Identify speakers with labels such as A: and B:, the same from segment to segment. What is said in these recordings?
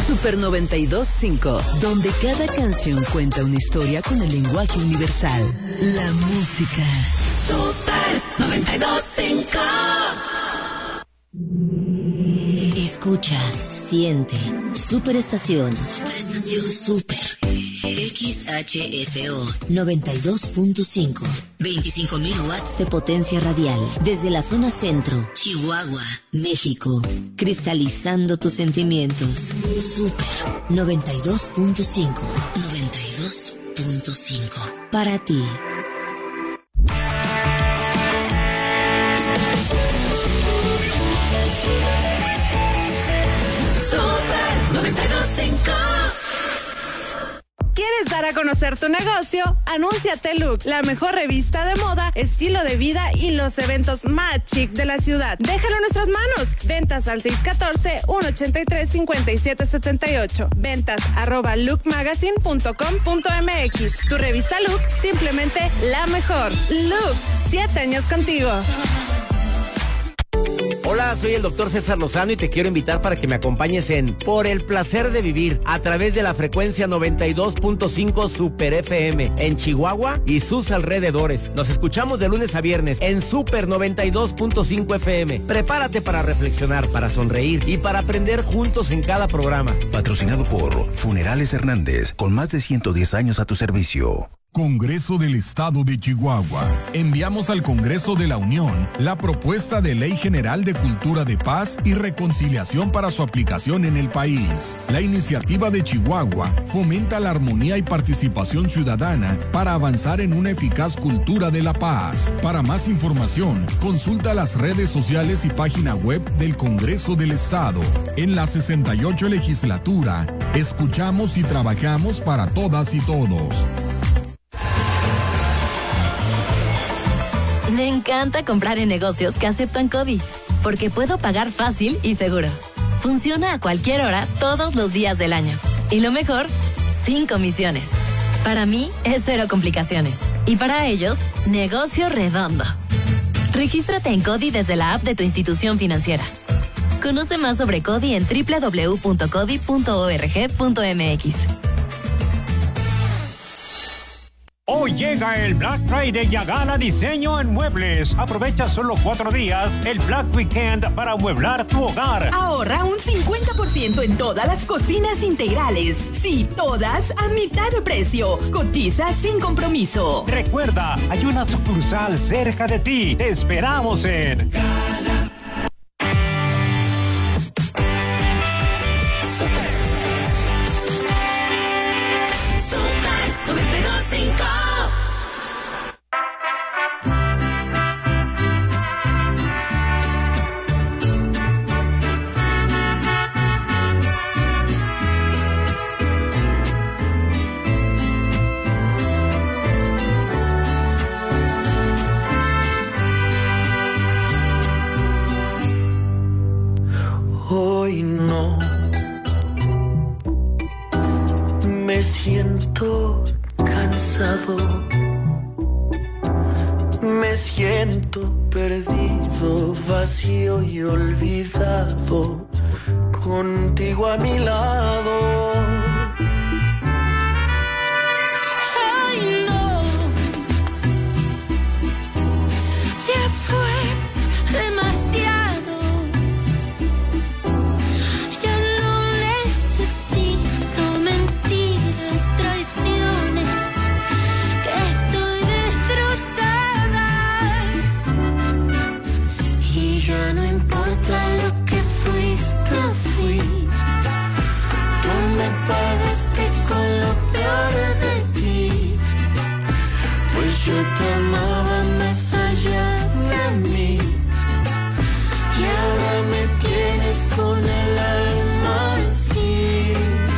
A: Super 92.5, donde cada canción cuenta una historia con el lenguaje universal. La música.
B: Super 92.5.
C: Escucha, siente. Superestación. Super. XHFO 92.5. 25.000 watts de potencia radial. Desde la zona centro, Chihuahua, México. Cristalizando tus sentimientos. Super 92.5. 92.5. Para ti.
D: ¿Quieres dar a conocer tu negocio? Anúnciate Look, la mejor revista de moda, estilo de vida y los eventos más chic de la ciudad. Déjalo en nuestras manos. Ventas al 614-183-5778. Ventas @lookmagazine.com.mx. Tu revista Look, simplemente la mejor. Look, 7 años contigo.
E: Hola, soy el doctor César Lozano y te quiero invitar para que me acompañes en Por el Placer de Vivir a través de la frecuencia 92.5 Super FM en Chihuahua y sus alrededores. Nos escuchamos de lunes a viernes en Super 92.5 FM. Prepárate para reflexionar, para sonreír y para aprender juntos en cada programa.
F: Patrocinado por Funerales Hernández, con más de 110 años a tu servicio.
G: Congreso del Estado de Chihuahua. Enviamos al Congreso de la Unión la propuesta de Ley General de Cultura de Paz y Reconciliación para su aplicación en el país. La iniciativa de Chihuahua fomenta la armonía y participación ciudadana para avanzar en una eficaz cultura de la paz. Para más información, consulta las redes sociales y página web del Congreso del Estado. En la 68 legislatura, escuchamos y trabajamos para todas y todos.
H: Me encanta comprar en negocios que aceptan CODI, porque puedo pagar fácil y seguro. Funciona a cualquier hora, todos los días del año. Y lo mejor, sin comisiones. Para mí, es cero complicaciones. Y para ellos, negocio redondo. Regístrate en CODI desde la app de tu institución financiera. Conoce más sobre CODI en www.codi.org.mx.
I: Hoy llega el Black Friday y Agala Diseño en Muebles. Aprovecha solo 4 días el Black Weekend para amueblar tu hogar.
J: Ahorra un 50% en todas las cocinas integrales. Sí, todas a mitad de precio. Cotiza sin compromiso.
I: Recuerda, hay una sucursal cerca de ti. Te esperamos en Gala.
K: Hoy no me siento cansado, me siento perdido, vacío y olvidado, contigo a mi lado.
B: Ay, no, ya fue demasiado.
K: Yo te amaba más allá de mí y ahora me tienes con el alma así.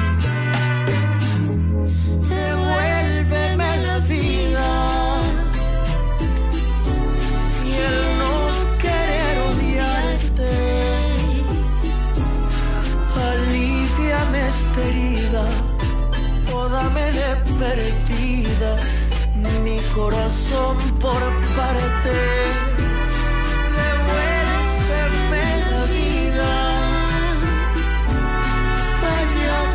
K: Devuélveme la vida y el no querer odiarte. Aliviame esta herida o dame de perdida mi corazón por partes. Devuélveme la vida, pa' ya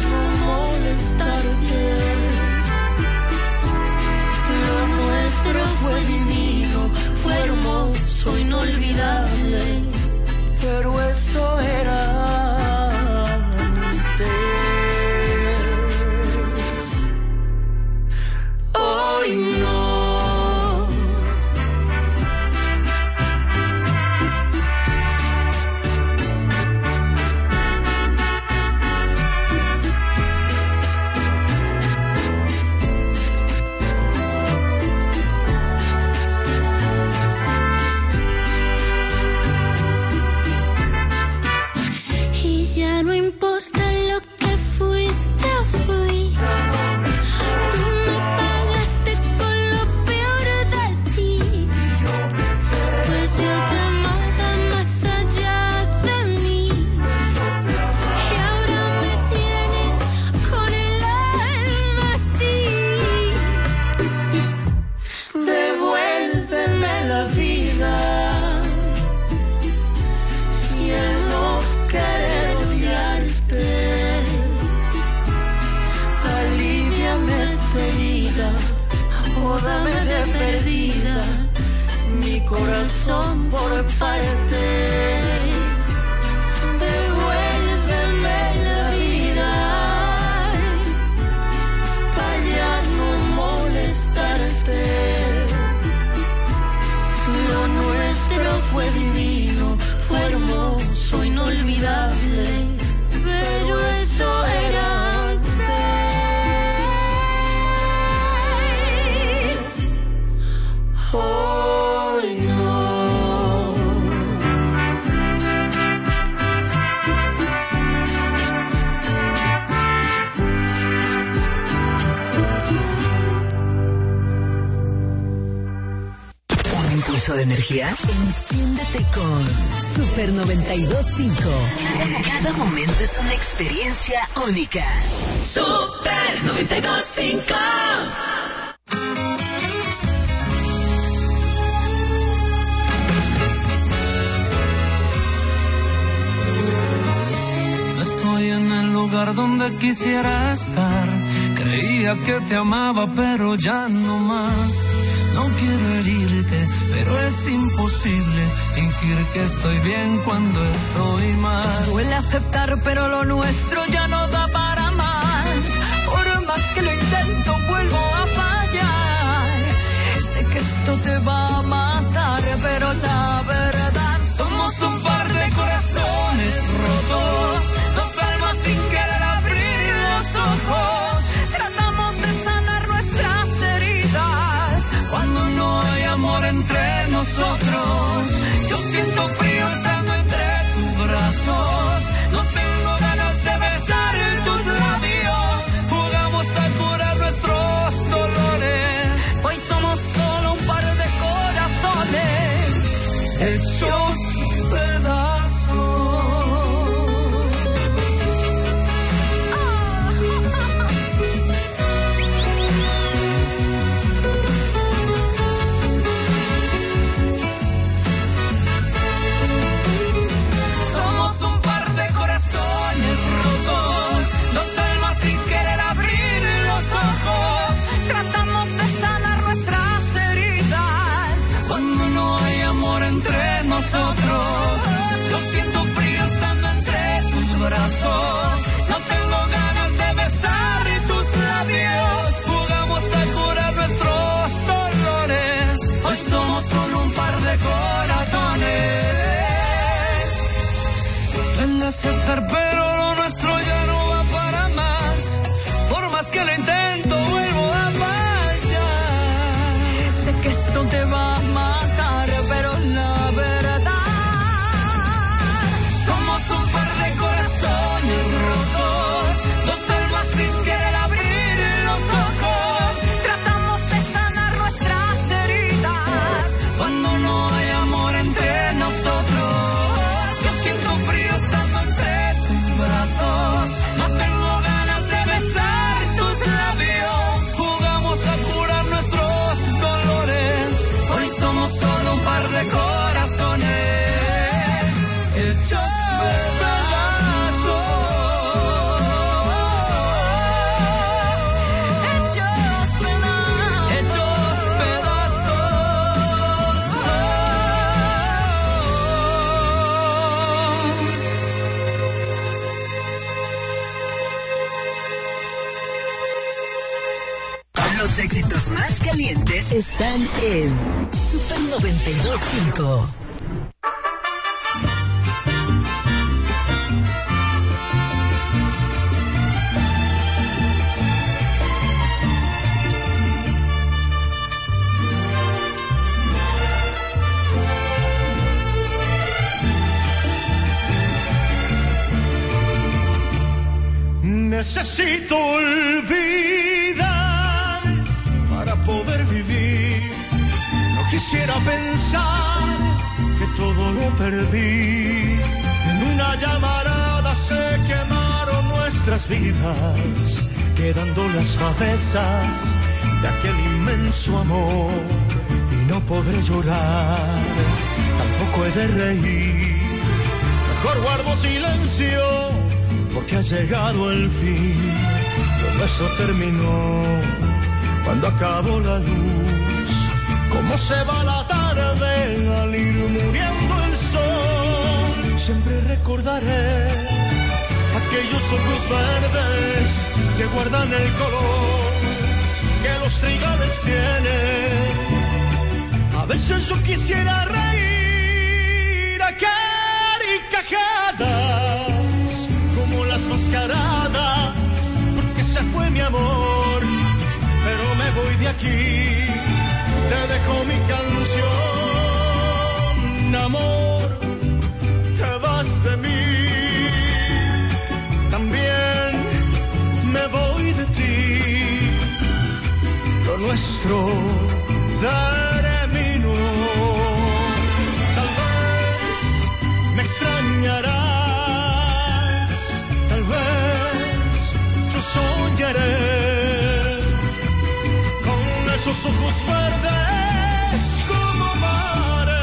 A: energía? Enciéndete con Super 92.5. Cada momento es una experiencia única.
B: Super 92.5.
K: Estoy en el lugar donde quisiera estar. Creía que te amaba, pero ya no más. No quiero herirte, pero es imposible fingir que estoy bien cuando estoy mal.
B: Duele aceptar, pero lo nuestro ya no da para más. Por más que lo intento, vuelvo a fallar. Sé que esto te va a matar, pero la verdad,
K: somos un par de corazones rotos, dos almas sin querer abrir los ojos.
B: tratamos de sanar nuestras heridas.
K: Cuando no hay amor entre nosotros, yo siento frío estando entre tus brazos. No tengo ganas de besar tus labios. Jugamos a curar nuestros dolores.
B: Hoy somos solo un par de corazones
K: hechos pedazos. Yo siento frío estando entre tus brazos. No tengo ganas de besar tus labios. Jugamos a curar nuestros dolores. Hoy somos solo un par de corazones. Duele aceptar, pero lo nuestro ya no va para más. Por más que lo intento, vuelvo a fallar.
B: Sé que esto te va a matar, pero la verdad,
K: un par de corazones rotos, dos almas sin querer abrir los ojos.
B: tratamos de sanar nuestras heridas.
K: Cuando no hay amor entre nosotros, yo siento frío estando entre tus brazos. No tengo ganas de besar tus labios. Jugamos a curar nuestros dolores. Hoy somos solo un par de corazones hechos
A: Los éxitos más calientes están en Super 92.5.
L: Necesito olvidar para poder vivir. No quisiera pensar que todo lo perdí. En una llamarada se quemaron nuestras vidas, quedando las fabezas de aquel inmenso amor. Y no podré llorar, tampoco he de reír. Mejor guardo silencio, porque ha llegado el fin. Todo eso terminó cuando acabó la luz. Cómo se va la tarde al ir muriendo el sol. Siempre recordaré aquellos ojos verdes que guardan el color que los trigales tienen. A veces yo quisiera reír a carcajadas, como las mascaradas, porque se fue mi amor. Pero me voy de aquí, te dejo mi canción. Amor, te vas de mí, también me voy de ti. Lo nuestro terminó. esos ojos verdes como mares.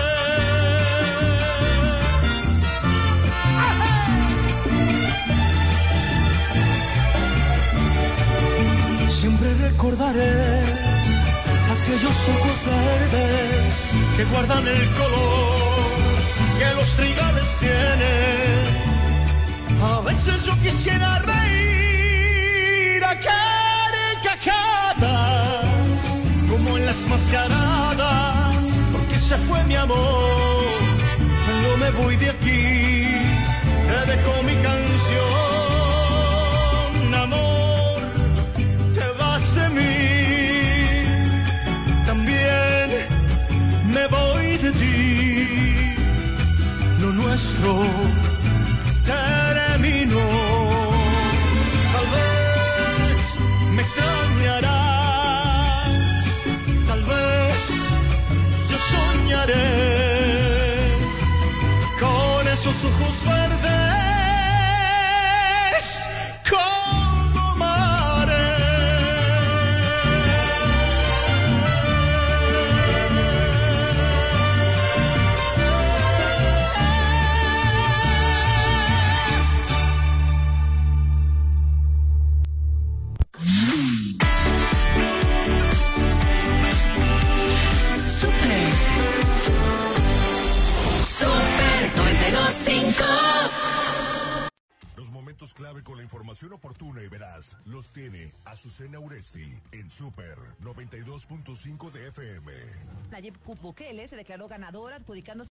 L: Siempre recordaré aquellos ojos verdes que guardan el color que los trigales tienen. A veces yo quisiera reír a carcajadas como en las mascaradas, porque se fue mi amor. Cuando me voy de aquí te dejo mi canción, amor, te vas de mí, también me voy de ti, lo nuestro terminó. Tal vez me extrañarás, tal vez yo soñaré con esos ojos verdes como mares.
G: Los momentos clave con la información oportuna y veraz los tiene Azucena Uresti en Super 92.5 de FM.
M: Nayib Bukele se declaró ganador adjudicándose